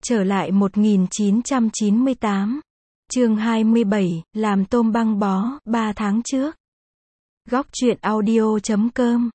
Trở lại 1998. Chương 27, làm tôm băng bó, 3 tháng trước. Góc truyện audio.com.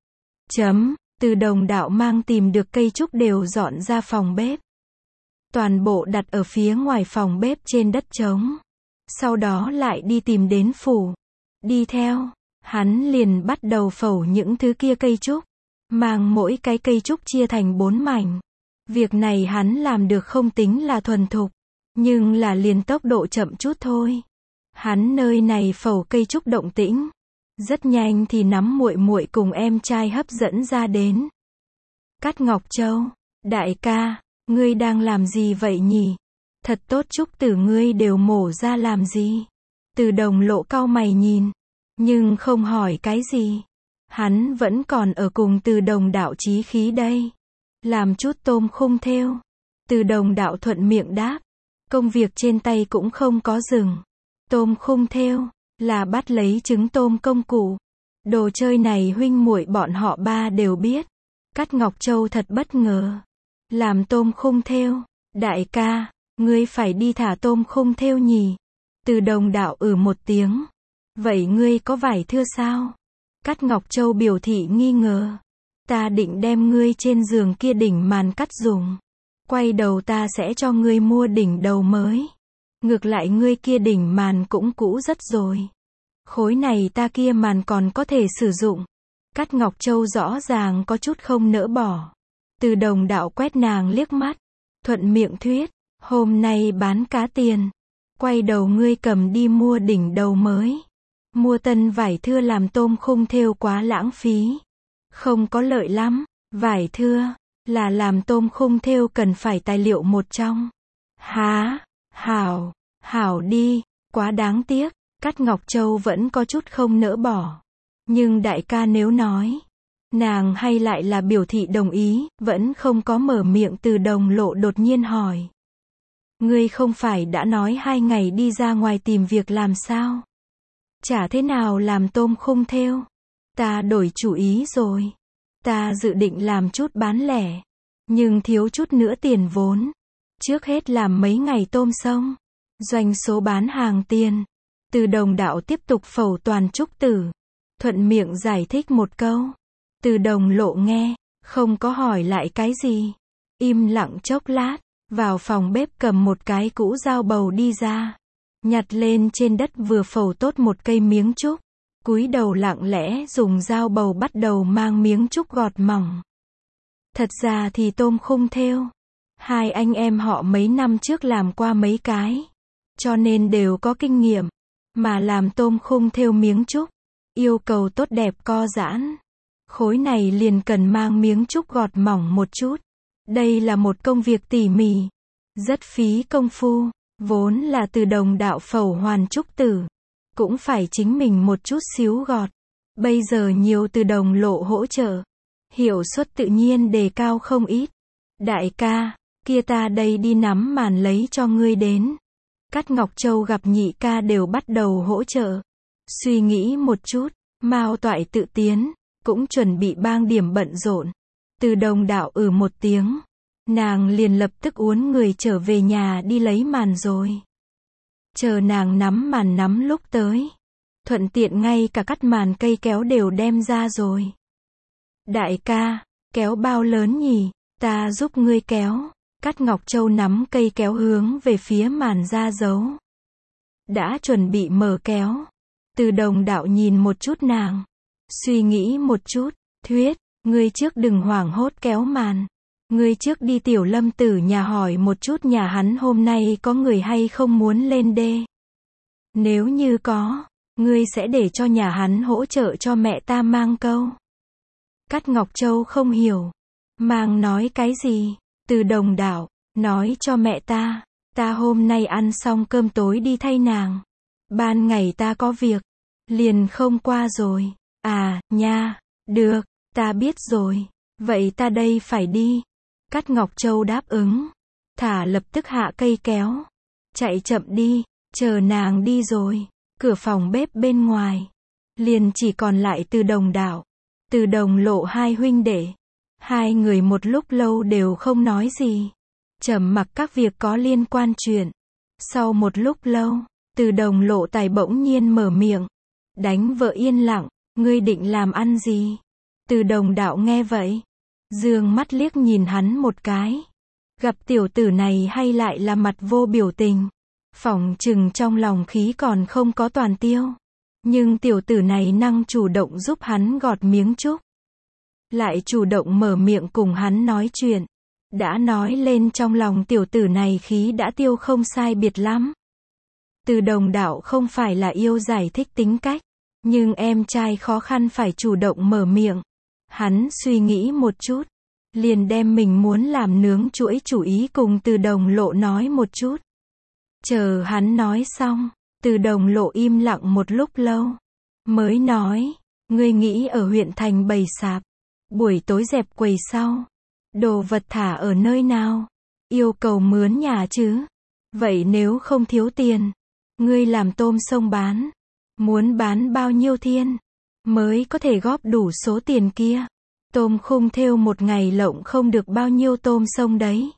Từ Đồng Đạo mang tìm được cây trúc đều dọn ra phòng bếp. Toàn bộ đặt ở phía ngoài phòng bếp trên đất trống. Sau đó lại đi tìm đến phủ. Đi theo, hắn liền bắt đầu phẩu những thứ kia cây trúc. Mang mỗi cái cây trúc chia thành 4 mảnh. Việc này hắn làm được không tính là thuần thục, nhưng là liền tốc độ chậm chút thôi. Hắn nơi này phẩu cây trúc động tĩnh, rất nhanh thì nắm muội muội cùng em trai hấp dẫn ra đến. Cát Ngọc Châu, đại ca, ngươi đang làm gì vậy nhỉ? Thật tốt, trúc tử ngươi đều mổ ra làm gì? Từ Đồng Lộ cau mày nhìn, nhưng không hỏi cái gì. Hắn vẫn còn ở cùng Từ Đồng Đạo chí khí đây. Làm chút tôm khung thêu. Từ Đồng Đạo thuận miệng đáp. Công việc trên tay cũng không có dừng. Tôm khung thêu là bắt lấy trứng tôm công cụ. Đồ chơi này huynh muội bọn họ ba đều biết. Cát Ngọc Châu thật bất ngờ. Làm tôm khung thêu, đại ca, ngươi phải đi thả tôm khung thêu nhỉ? Từ Đồng Đạo một tiếng. Vậy ngươi có vải thưa sao? Cát Ngọc Châu biểu thị nghi ngờ. Ta định đem ngươi trên giường kia đỉnh màn cắt dùng. Quay đầu ta sẽ cho ngươi mua đỉnh đầu mới. Ngược lại ngươi kia đỉnh màn cũng cũ rất rồi. Khối này ta kia màn còn có thể sử dụng. Cát Ngọc Châu rõ ràng có chút không nỡ bỏ. Từ Đồng Đạo quét nàng liếc mắt. Thuận miệng thuyết. Hôm nay bán cá tiền. Quay đầu ngươi cầm đi mua đỉnh đầu mới. Mua tân vải thưa làm tôm khung thêu quá lãng phí. Không có lợi lắm. Vải thưa là làm tôm khung thêu cần phải tài liệu một trong. Hả? Hảo đi. Quá đáng tiếc. Cát Ngọc Châu vẫn có chút không nỡ bỏ. Nhưng đại ca nếu nói, nàng hay lại là biểu thị đồng ý, vẫn không có mở miệng. Từ Đồng Lộ đột nhiên hỏi. Ngươi không phải đã nói 2 ngày đi ra ngoài tìm việc làm sao? Chả thế nào làm tôm khung thêu. Ta đổi chủ ý rồi. Ta dự định làm chút bán lẻ. Nhưng thiếu chút nữa tiền vốn. Trước hết làm mấy ngày tôm xong. Doanh số bán hàng tiền. Từ Đồng Đạo tiếp tục phẩu toàn trúc tử. Thuận miệng giải thích một câu. Từ Đồng Lộ nghe, không có hỏi lại cái gì. Im lặng chốc lát. Vào phòng bếp cầm một cái cũ dao bầu đi ra. Nhặt lên trên đất vừa phẩu tốt một cây miếng trúc. Cúi đầu lặng lẽ dùng dao bầu bắt đầu mang miếng trúc gọt mỏng. Thật ra thì tôm khung thêu, hai anh em họ mấy năm trước làm qua mấy cái, cho nên đều có kinh nghiệm. Mà làm tôm khung thêu miếng trúc, yêu cầu tốt đẹp co giãn. Khối này liền cần mang miếng trúc gọt mỏng một chút. Đây là một công việc tỉ mỉ, rất phí công phu. Vốn là Từ Đồng Đạo phẩu hoàn trúc tử, cũng phải chính mình một chút xíu gọt. Bây giờ nhiều Từ Đồng Lộ hỗ trợ, hiệu suất tự nhiên đề cao không ít. Đại ca, kia ta đây đi nắm màn lấy cho ngươi đến. Cát Ngọc Châu gặp nhị ca đều bắt đầu hỗ trợ. Suy nghĩ một chút, Mao Toại tự tiến, cũng chuẩn bị bang điểm bận rộn. Từ Đồng Đạo một tiếng. Nàng liền lập tức uốn người trở về nhà đi lấy màn rồi. Chờ nàng nắm màn nắm lúc tới. Thuận tiện ngay cả cắt màn cây kéo đều đem ra rồi. Đại ca, kéo bao lớn nhỉ? Ta giúp ngươi kéo. Cát Ngọc Châu nắm cây kéo hướng về phía màn ra giấu. Đã chuẩn bị mở kéo. Từ Đồng Đạo nhìn một chút nàng. Suy nghĩ một chút, thuyết, ngươi trước đừng hoảng hốt kéo màn. Ngươi trước đi Tiểu Lâm Tử nhà hỏi một chút nhà hắn hôm nay có người hay không muốn lên đê. Nếu như có, ngươi sẽ để cho nhà hắn hỗ trợ cho mẹ ta mang câu. Cát Ngọc Châu không hiểu. Mang nói cái gì? Từ Đồng Đạo, nói cho mẹ ta hôm nay ăn xong cơm tối đi thay nàng. Ban ngày ta có việc, liền không qua rồi. À, nha, được, ta biết rồi. Vậy ta đây phải đi. Cát Ngọc Châu đáp ứng. Thả lập tức hạ cây kéo. Chạy chậm đi, chờ nàng đi rồi. Cửa phòng bếp bên ngoài. Liền chỉ còn lại Từ Đồng Đạo. Từ Đồng Lộ hai huynh đệ. Hai người một lúc lâu đều không nói gì. trầm mặc các việc có liên quan chuyện. Sau một lúc lâu, Từ Đồng Lộ Tài bỗng nhiên mở miệng, đánh vợ yên lặng, ngươi định làm ăn gì? Từ Đồng Đạo nghe vậy, dương mắt liếc nhìn hắn một cái. Gặp tiểu tử này hay lại là mặt vô biểu tình. Phỏng chừng trong lòng khí còn không có toàn tiêu. Nhưng tiểu tử này năng chủ động giúp hắn gọt miếng trúc. Lại chủ động mở miệng cùng hắn nói chuyện. Đã nói lên trong lòng tiểu tử này khí đã tiêu không sai biệt lắm. Từ Đồng Đạo không phải là yêu giải thích tính cách. Nhưng em trai khó khăn phải chủ động mở miệng. Hắn suy nghĩ một chút. Liền đem mình muốn làm nướng chuỗi chủ ý cùng Từ Đồng Lộ nói một chút. Chờ hắn nói xong, Từ Đồng Lộ im lặng một lúc lâu. Mới nói, ngươi nghĩ ở huyện thành bày sạp. Buổi tối dẹp quầy sau. Đồ vật thả ở nơi nào? Yêu cầu mướn nhà chứ? Vậy nếu không thiếu tiền, ngươi làm tôm sông bán. Muốn bán bao nhiêu thiên mới có thể góp đủ số tiền kia? Tôm khung thêu một ngày lộng không được bao nhiêu tôm sông đấy.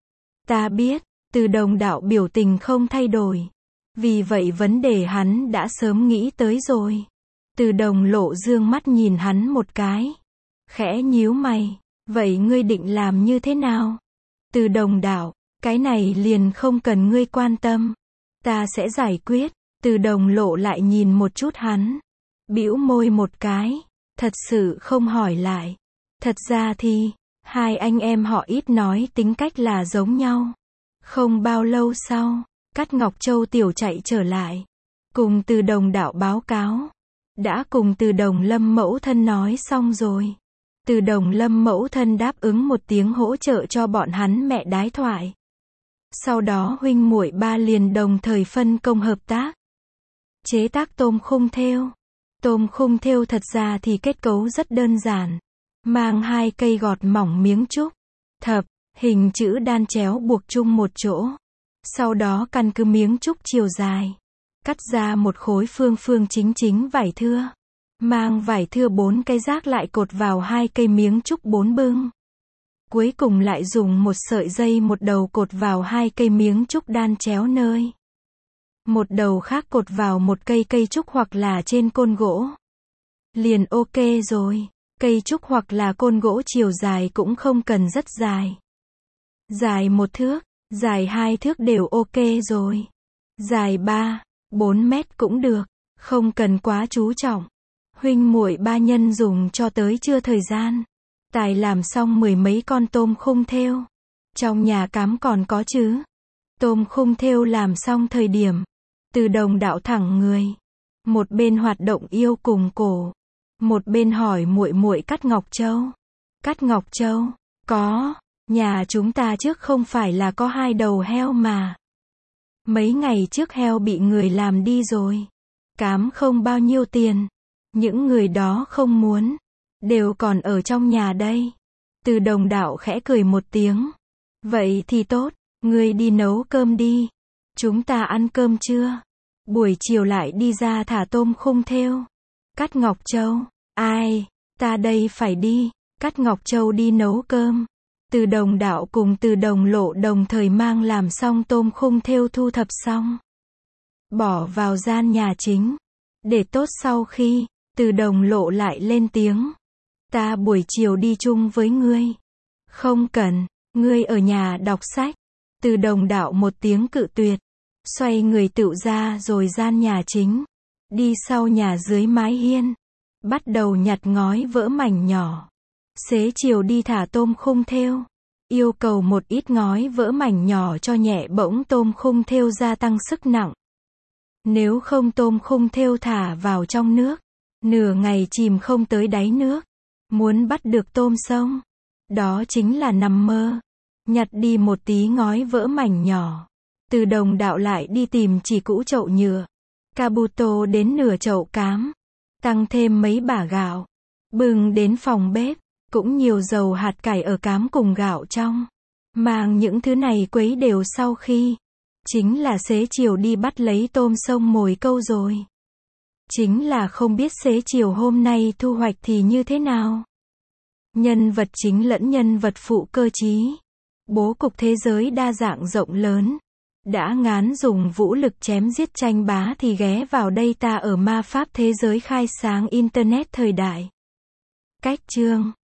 Ta biết, Từ Đồng Đạo biểu tình không thay đổi. Vì vậy vấn đề hắn đã sớm nghĩ tới rồi. Từ Đồng Lộ dương mắt nhìn hắn một cái. Khẽ nhíu mày, vậy ngươi định làm như thế nào? Từ Đồng Đạo, cái này liền không cần ngươi quan tâm. Ta sẽ giải quyết. Từ Đồng Lộ lại nhìn một chút hắn. Bĩu môi một cái. Thật sự không hỏi lại. Thật ra thì, hai anh em họ ít nói tính cách là giống nhau. Không bao lâu sau, Cát Ngọc Châu tiểu chạy trở lại. Cùng Từ Đồng Đạo báo cáo. Đã cùng Từ Đồng Lâm mẫu thân nói xong rồi. Từ Đồng Lâm mẫu thân đáp ứng một tiếng hỗ trợ cho bọn hắn mẹ đái thoại. Sau đó huynh muội ba liền đồng thời phân công hợp tác. Chế tác tôm khung thêu. Tôm khung thêu thật ra thì kết cấu rất đơn giản. Mang hai cây gọt mỏng miếng trúc. Thập, hình chữ đan chéo buộc chung một chỗ. Sau đó căn cứ miếng trúc chiều dài. Cắt ra một khối phương phương chính chính vải thưa. Mang vải thưa 4 cây rác lại cột vào hai cây miếng trúc 4 bưng. Cuối cùng lại dùng một sợi dây một đầu cột vào hai cây miếng trúc đan chéo nơi. Một đầu khác cột vào một cây trúc hoặc là trên côn gỗ. Liền ok rồi. Cây trúc hoặc là côn gỗ chiều dài cũng không cần rất dài. Dài 1 thước, dài 2 thước đều ok rồi. Dài 3, 4 mét cũng được, không cần quá chú trọng. Huynh muội ba nhân dùng cho tới trưa thời gian. Tài làm xong 10 mấy con tôm khung thêu. Trong nhà cám còn có chứ. Tôm khung thêu làm xong thời điểm. Từ Đồng Đạo thẳng người. Một bên hoạt động yêu cùng cổ. Một bên hỏi muội muội Cát Ngọc Châu. Cát Ngọc Châu, có, nhà chúng ta trước không phải là có 2 đầu heo mà. Mấy ngày trước heo bị người làm đi rồi. Cám không bao nhiêu tiền. Những người đó không muốn. Đều còn ở trong nhà đây. Từ Đồng Đạo khẽ cười một tiếng. Vậy thì tốt, ngươi đi nấu cơm đi. Chúng ta ăn cơm trưa. Buổi chiều lại đi ra thả tôm khung thêu. Cát Ngọc Châu, ai, ta đây phải đi. Cát Ngọc Châu đi nấu cơm. Từ Đồng Đạo cùng Từ Đồng Lộ đồng thời mang làm xong tôm khung thêu thu thập xong. Bỏ vào gian nhà chính. Để tốt sau khi, Từ Đồng Lộ lại lên tiếng. Ta buổi chiều đi chung với ngươi. Không cần, ngươi ở nhà đọc sách. Từ Đồng Đạo một tiếng cự tuyệt. Xoay người tựu ra rồi gian nhà chính. Đi sau nhà dưới mái hiên. Bắt đầu nhặt ngói vỡ mảnh nhỏ. Xế chiều đi thả tôm khung thêu. Yêu cầu một ít ngói vỡ mảnh nhỏ cho nhẹ bỗng tôm khung thêu gia tăng sức nặng. Nếu không tôm khung thêu thả vào trong nước. Nửa ngày chìm không tới đáy nước. Muốn bắt được tôm sông. Đó chính là nằm mơ. Nhặt đi một tí ngói vỡ mảnh nhỏ. Từ Đồng Đạo lại đi tìm chỉ cũ chậu nhựa. Kabuto đến nửa chậu cám. Tăng thêm mấy bả gạo. Bưng đến phòng bếp. Cũng nhiều dầu hạt cải ở cám cùng gạo trong. Mang những thứ này quấy đều sau khi. Chính là xế chiều đi bắt lấy tôm sông mồi câu rồi. Chính là không biết xế chiều hôm nay thu hoạch thì như thế nào. Nhân vật chính lẫn nhân vật phụ cơ trí. Bố cục thế giới đa dạng rộng lớn. Đã ngán dùng vũ lực chém giết tranh bá thì ghé vào đây ta ở ma pháp thế giới khai sáng Internet thời đại. Cách chương